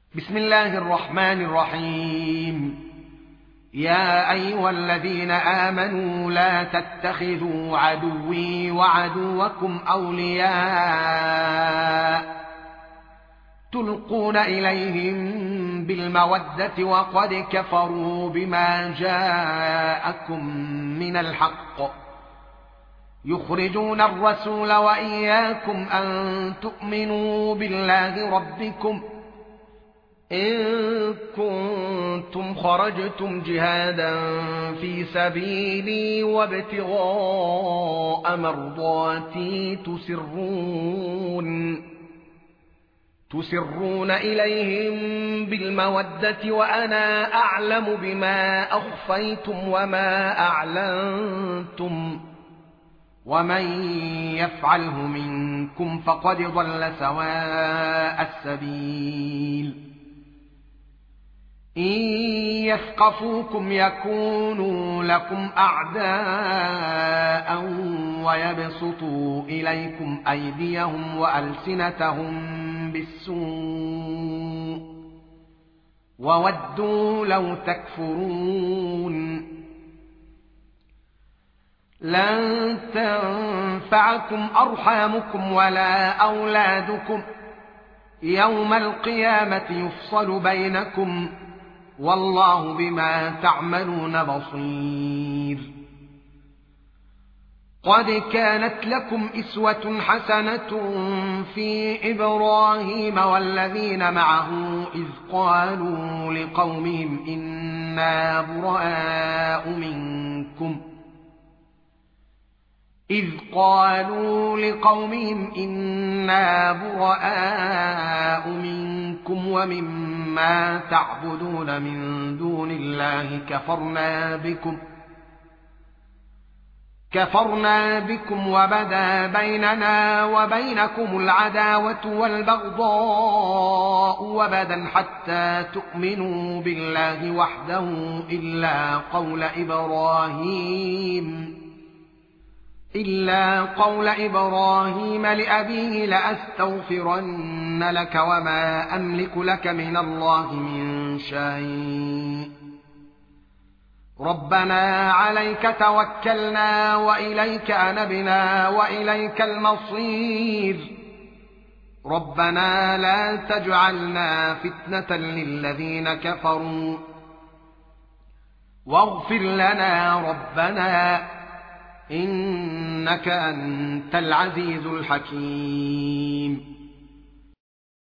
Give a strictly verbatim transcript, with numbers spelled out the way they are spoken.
بسم الله الرحمن الرحيم. يا أيها الذين آمنوا لا تتخذوا عدوي وعدوكم أولياء تلقون إليهم بالمودة وقد كفروا بما جاءكم من الحق يخرجون الرسول وإياكم أن تؤمنوا بالله ربكم إن كنتم خرجتم جهادا في سبيلي وابتغاء مرضاتي تسرون تسرون إليهم بالمودة وأنا أعلم بما أخفيتم وما أعلنتم ومن يفعله منكم فقد ضل سواء السبيل. إن يثقفوكم يكونوا لكم أعداء ويبسطوا إليكم أيديهم وألسنتهم بالسوء وودوا لو تكفرون. لن تنفعكم أرحامكم ولا أولادكم يوم القيامة يفصل بينكم والله بما تعملون بصير. قد كانت لكم إسوة حسنة في إبراهيم والذين معه إذ قالوا لقومهم إنا براء منكم إذ قالوا لقومهم إنا براء منكم ومما تعبدون من دون الله كفرنا بكم كفرنا بكم وبدا بيننا وبينكم العداوة والبغضاء وبدا حتى تؤمنوا بالله وحده إلا قول إبراهيم إلا قول إبراهيم لأبيه لأستغفرن لك وما أملك لك من الله من شيء ربنا عليك توكلنا وإليك أنبنا وإليك المصير ربنا لا تجعلنا فتنة للذين كفروا واغفر لنا ربنا إنك أنت العزيز الحكيم.